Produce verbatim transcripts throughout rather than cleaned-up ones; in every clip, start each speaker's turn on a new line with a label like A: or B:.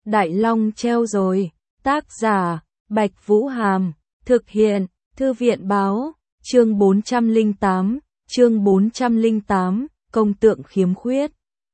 A: Đại Long treo rồi. Tác giả, Bạch Vũ Hàm. Thực hiện, Thư viện báo. Chương bốn trăm lẻ tám, chương bốn trăm lẻ tám, công tượng khiếm khuyết.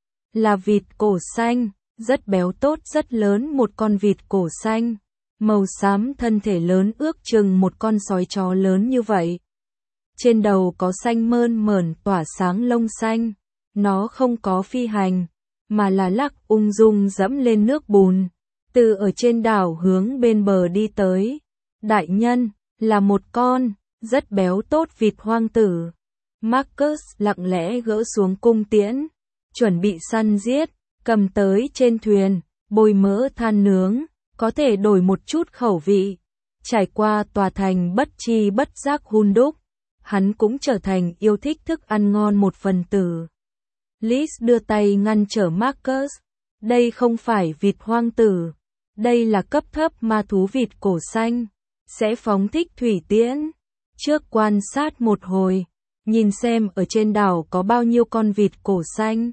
A: Là vịt cổ xanh, rất béo tốt rất lớn một con vịt cổ xanh. Màu xám thân thể lớn ước chừng một con sói chó lớn như vậy. Trên đầu có xanh mơn mởn tỏa sáng lông xanh. Nó không có phi hành, mà là lắc ung dung dẫm lên nước bùn. Từ ở trên đảo hướng bên bờ đi tới. Đại nhân, là một con, rất béo tốt vịt hoang tử. Marcus lặng lẽ gỡ xuống cung tiễn, chuẩn bị săn giết, cầm tới trên thuyền, bôi mỡ than nướng, có thể đổi một chút khẩu vị. Trải qua tòa thành bất chi bất giác hun đúc, hắn cũng trở thành yêu thích thức ăn ngon một phần tử. Liz đưa tay ngăn trở Marcus. Đây không phải vịt hoang tử, đây là cấp thấp ma thú vịt cổ xanh, sẽ phóng thích thủy tiễn. Trước quan sát một hồi, nhìn xem ở trên đảo có bao nhiêu con vịt cổ xanh.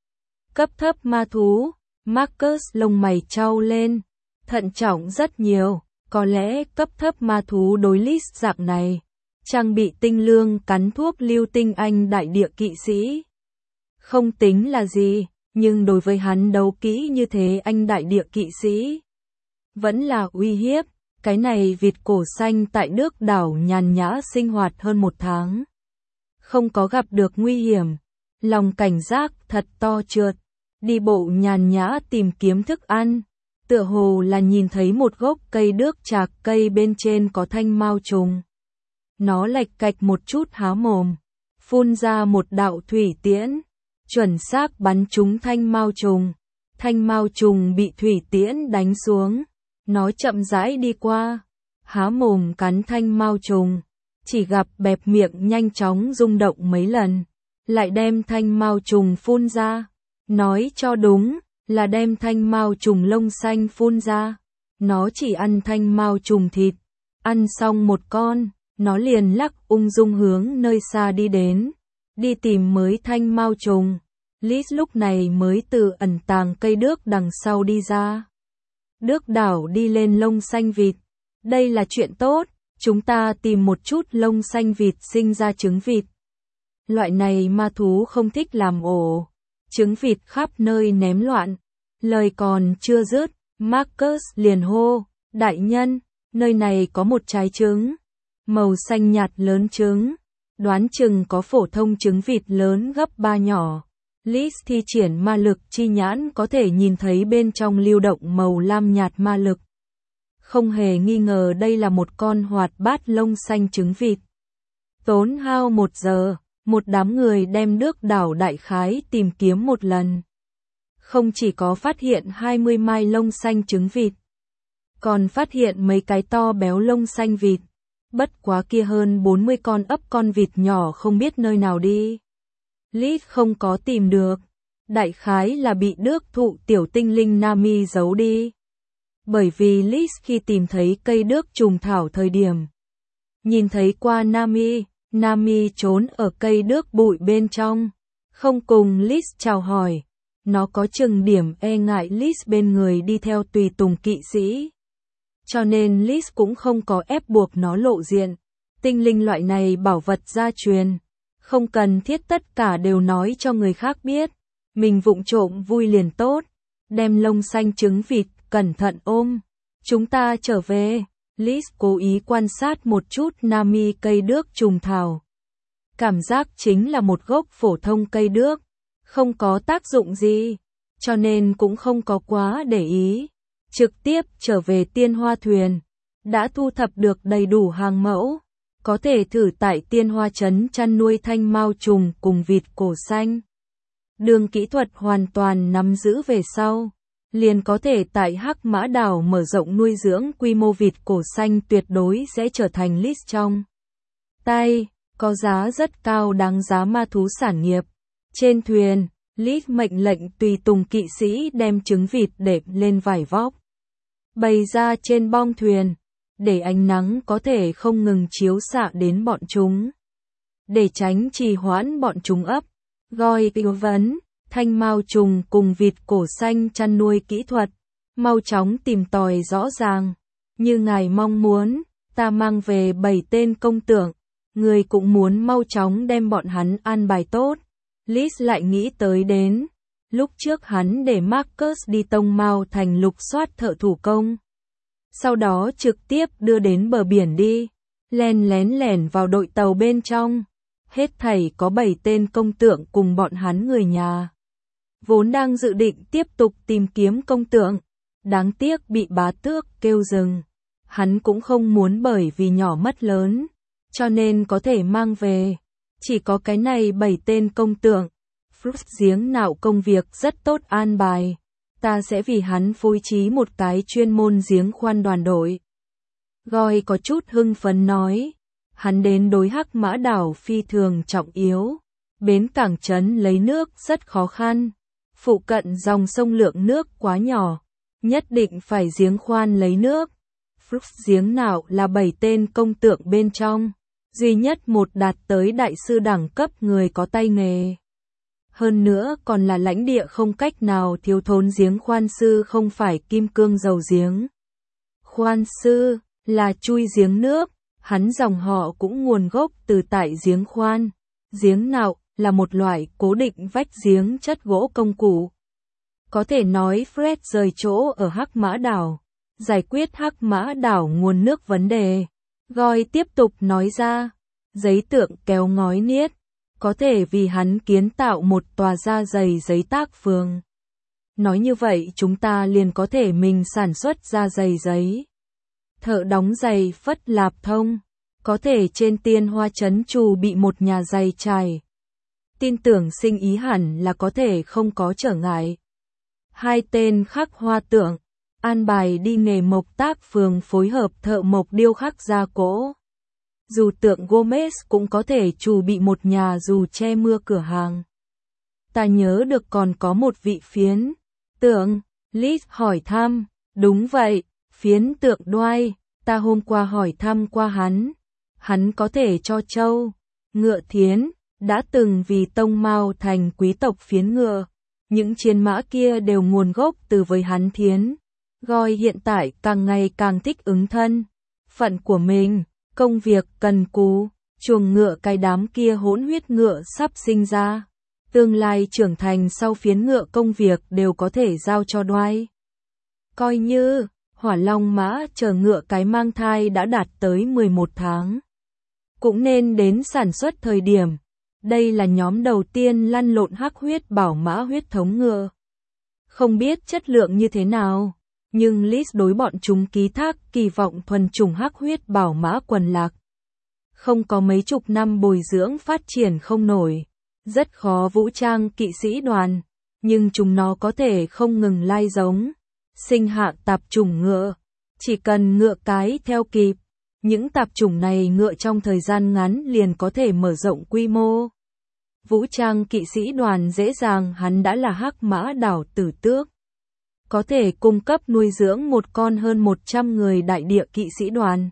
A: Cấp thấp ma thú, Marcus lông mày chau lên, thận trọng rất nhiều, có lẽ cấp thấp ma thú đối Liz dạng này, trang bị tinh lương cắn thuốc lưu tinh anh đại địa kỵ sĩ. Không tính là gì, nhưng đối với hắn đấu kỹ như thế anh đại địa kỵ sĩ, vẫn là uy hiếp. Cái này vịt cổ xanh tại nước đảo nhàn nhã sinh hoạt hơn một tháng. Không có gặp được nguy hiểm. Lòng cảnh giác thật to trượt. Đi bộ nhàn nhã tìm kiếm thức ăn. Tựa hồ là nhìn thấy một gốc cây đước trạc cây bên trên có thanh mao trùng. Nó lạch cạch một chút há mồm. Phun ra một đạo thủy tiễn. Chuẩn xác bắn trúng thanh mao trùng. Thanh mao trùng bị thủy tiễn đánh xuống. Nó chậm rãi đi qua, há mồm cắn thanh mao trùng, chỉ gặp bẹp miệng nhanh chóng rung động mấy lần, lại đem thanh mao trùng phun ra. Nói cho đúng, là đem thanh mao trùng lông xanh phun ra. Nó chỉ ăn thanh mao trùng thịt, ăn xong một con, nó liền lắc ung dung hướng nơi xa đi đến, đi tìm mới thanh mao trùng. Liz lúc này mới từ ẩn tàng cây đước đằng sau đi ra. Đước đảo đi lên lông xanh vịt. Đây là chuyện tốt, chúng ta tìm một chút lông xanh vịt sinh ra trứng vịt. Loại này ma thú không thích làm ổ. Trứng vịt khắp nơi ném loạn. Lời còn chưa dứt, Marcus liền hô, đại nhân, nơi này có một trái trứng. Màu xanh nhạt lớn trứng. Đoán chừng có phổ thông trứng vịt lớn gấp ba nhỏ. Liz thi triển ma lực chi nhãn có thể nhìn thấy bên trong lưu động màu lam nhạt ma lực. Không hề nghi ngờ đây là một con hoạt bát lông xanh trứng vịt. Tốn hao một giờ, một đám người đem nước đảo đại khái tìm kiếm một lần. Không chỉ có phát hiện hai mươi mai lông xanh trứng vịt, còn phát hiện mấy cái to béo lông xanh vịt. Bất quá kia hơn bốn mươi con ấp con vịt nhỏ không biết nơi nào đi. Liz không có tìm được, đại khái là bị đước thụ tiểu tinh linh Nami giấu đi. Bởi vì Liz khi tìm thấy cây đước trùng thảo thời điểm, nhìn thấy qua Nami, Nami trốn ở cây đước bụi bên trong, không cùng Liz chào hỏi. Nó có chừng điểm e ngại Liz bên người đi theo tùy tùng kỵ sĩ. Cho nên Liz cũng không có ép buộc nó lộ diện. Tinh linh loại này bảo vật gia truyền, không cần thiết tất cả đều nói cho người khác biết. Mình vụng trộm vui liền tốt. Đem lông xanh trứng vịt, cẩn thận ôm. Chúng ta trở về. Liz cố ý quan sát một chút Nami cây đước trùng thảo. Cảm giác chính là một gốc phổ thông cây đước. Không có tác dụng gì. Cho nên cũng không có quá để ý. Trực tiếp trở về tiên hoa thuyền. Đã thu thập được đầy đủ hàng mẫu. Có thể thử tại tiên hoa trấn chăn nuôi thanh mao trùng cùng vịt cổ xanh. Đường kỹ thuật hoàn toàn nắm giữ về sau. Liền có thể tại Hắc Mã Đảo mở rộng nuôi dưỡng quy mô vịt cổ xanh tuyệt đối sẽ trở thành Liz trong tay. Có giá rất cao đáng giá ma thú sản nghiệp. Trên thuyền, Liz mệnh lệnh tùy tùng kỵ sĩ đem trứng vịt để lên vải vóc. Bày ra trên bong thuyền. Để ánh nắng có thể không ngừng chiếu xạ đến bọn chúng. Để tránh trì hoãn bọn chúng ấp, gọi tư vấn, thanh mao trùng cùng vịt cổ xanh chăn nuôi kỹ thuật. Mau chóng tìm tòi rõ ràng. Như ngài mong muốn, ta mang về bảy tên công tượng. Người cũng muốn mau chóng đem bọn hắn an bài tốt. Liz lại nghĩ tới đến. Lúc trước hắn để Marcus đi Tông Mao thành lục soát thợ thủ công. Sau đó trực tiếp đưa đến bờ biển đi. Len lén lẻn vào đội tàu bên trong. Hết thảy có bảy tên công tượng cùng bọn hắn người nhà. Vốn đang dự định tiếp tục tìm kiếm công tượng. Đáng tiếc bị bá tước kêu dừng. Hắn cũng không muốn bởi vì nhỏ mất lớn. Cho nên có thể mang về. Chỉ có cái này bảy tên công tượng. Fruit giếng nạo công việc rất tốt an bài. Ta sẽ vì hắn phối trí một cái chuyên môn giếng khoan đoàn đội. Goi có chút hưng phấn nói. Hắn đến đối Hắc Mã đảo phi thường trọng yếu. Bến cảng trấn lấy nước rất khó khăn. Phụ cận dòng sông lượng nước quá nhỏ. Nhất định phải giếng khoan lấy nước. Fruit giếng nạo là bảy tên công tượng bên trong. Duy nhất một đạt tới đại sư đẳng cấp người có tay nghề. Hơn nữa còn là lãnh địa không cách nào thiếu thốn giếng khoan sư không phải kim cương dầu giếng. Khoan sư là chui giếng nước, hắn dòng họ cũng nguồn gốc từ tại giếng khoan. Giếng nạo là một loại cố định vách giếng chất gỗ công cụ. Có thể nói Fred rời chỗ ở Hắc Mã đảo, giải quyết Hắc Mã đảo nguồn nước vấn đề. Goi tiếp tục nói ra, giấy tượng kéo ngói niết, có thể vì hắn kiến tạo một tòa da giày giấy tác phường. Nói như vậy chúng ta liền có thể mình sản xuất da giày giấy. Thợ đóng giày Phất Lạp Thông, có thể trên Tiên Hoa trấn trù bị một nhà giày trải. Tin tưởng sinh ý hẳn là có thể không có trở ngại. Hai tên khắc hoa tượng, an bài đi nghề mộc tác phường phối hợp thợ mộc điêu khắc gia cỗ. Dù tượng Gomez cũng có thể chủ bị một nhà dù che mưa cửa hàng. Ta nhớ được còn có một vị phiến tượng, Liz hỏi thăm, đúng vậy, phiến tượng Đoai, ta hôm qua hỏi thăm qua hắn. Hắn có thể cho trâu, ngựa thiến, đã từng vì Tông Mao thành quý tộc phiến ngựa. Những chiến mã kia đều nguồn gốc từ với hắn thiến. Goi hiện tại càng ngày càng thích ứng thân phận của mình, công việc cần cù, chuồng ngựa cái đám kia hỗn huyết ngựa sắp sinh ra. Tương lai trưởng thành sau phiến ngựa công việc đều có thể giao cho Đoai. Coi như, hỏa long mã chờ ngựa cái mang thai đã đạt tới mười một tháng. Cũng nên đến sản xuất thời điểm. Đây là nhóm đầu tiên lăn lộn hắc huyết bảo mã huyết thống ngựa. Không biết chất lượng như thế nào, nhưng Liz đối bọn chúng ký thác kỳ vọng thuần chủng hắc huyết bảo mã quần lạc. Không có mấy chục năm bồi dưỡng phát triển không nổi, rất khó vũ trang kỵ sĩ đoàn, nhưng chúng nó có thể không ngừng lai giống, sinh hạ tạp chủng ngựa, chỉ cần ngựa cái theo kịp. Những tạp chủng này ngựa trong thời gian ngắn liền có thể mở rộng quy mô. Vũ trang kỵ sĩ đoàn dễ dàng hắn đã là Hắc Mã đảo tử tước. Có thể cung cấp nuôi dưỡng một con hơn một trăm người đại địa kỵ sĩ đoàn.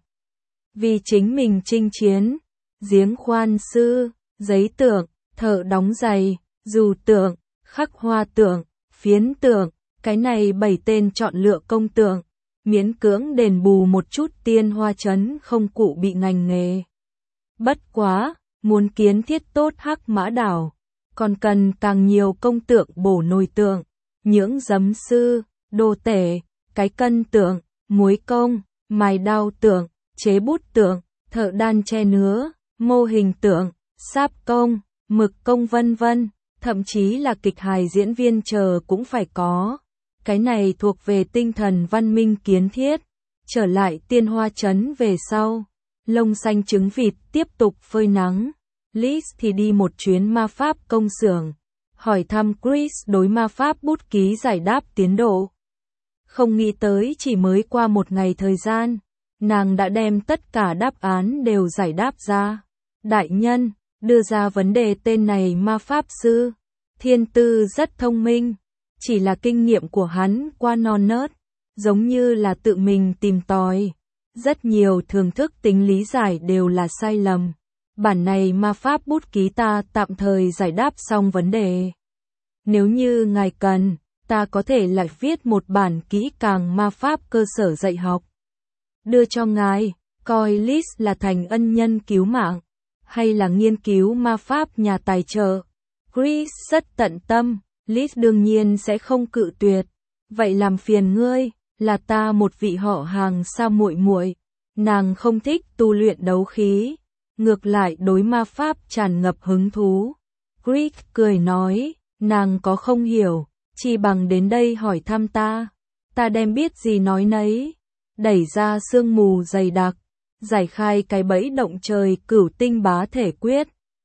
A: Vì chính mình chinh chiến, giếng khoan sư, giấy tượng, thợ đóng giày, dù tượng, khắc hoa tượng, phiến tượng, cái này bảy tên chọn lựa công tượng. Miễn cưỡng đền bù một chút Tiên Hoa trấn không cụ bị ngành nghề. Bất quá, muốn kiến thiết tốt Hắc Mã đảo, còn cần càng nhiều công tượng bổ nồi tượng, những giấm sư, đồ tể, cái cân tượng, muối công, mài đao tượng, chế bút tượng, thợ đan che nứa, mô hình tượng, sáp công, mực công vân vân, thậm chí là kịch hài diễn viên chờ cũng phải có. Cái này thuộc về tinh thần văn minh kiến thiết. Trở lại Tiên Hoa trấn về sau, lông xanh trứng vịt tiếp tục phơi nắng. Liz thì đi một chuyến ma pháp công xưởng, hỏi thăm Chris đối ma pháp bút ký giải đáp tiến độ. Không nghĩ tới chỉ mới qua một ngày thời gian, nàng đã đem tất cả đáp án đều giải đáp ra. Đại nhân, đưa ra vấn đề tên này ma pháp sư, thiên tư rất thông minh. Chỉ là kinh nghiệm của hắn qua non nớt, giống như là tự mình tìm tòi. Rất nhiều thường thức tính lý giải đều là sai lầm. Bản này ma pháp bút ký ta tạm thời giải đáp xong vấn đề. Nếu như ngài cần, ta có thể lại viết một bản kỹ càng ma pháp cơ sở dạy học. Đưa cho ngài, coi Liz là thành ân nhân cứu mạng, hay là nghiên cứu ma pháp nhà tài trợ. Chris rất tận tâm, Liz đương nhiên sẽ không cự tuyệt. Vậy làm phiền ngươi, là ta một vị họ hàng sao muội muội. Nàng không thích tu luyện đấu khí, ngược lại đối ma pháp tràn ngập hứng thú. Chris cười nói, nàng có không hiểu, chỉ bằng đến đây hỏi thăm ta. Ta đem biết gì nói nấy. Đẩy ra sương mù dày đặc, giải khai cái bẫy động trời cửu tinh bá thể quyết.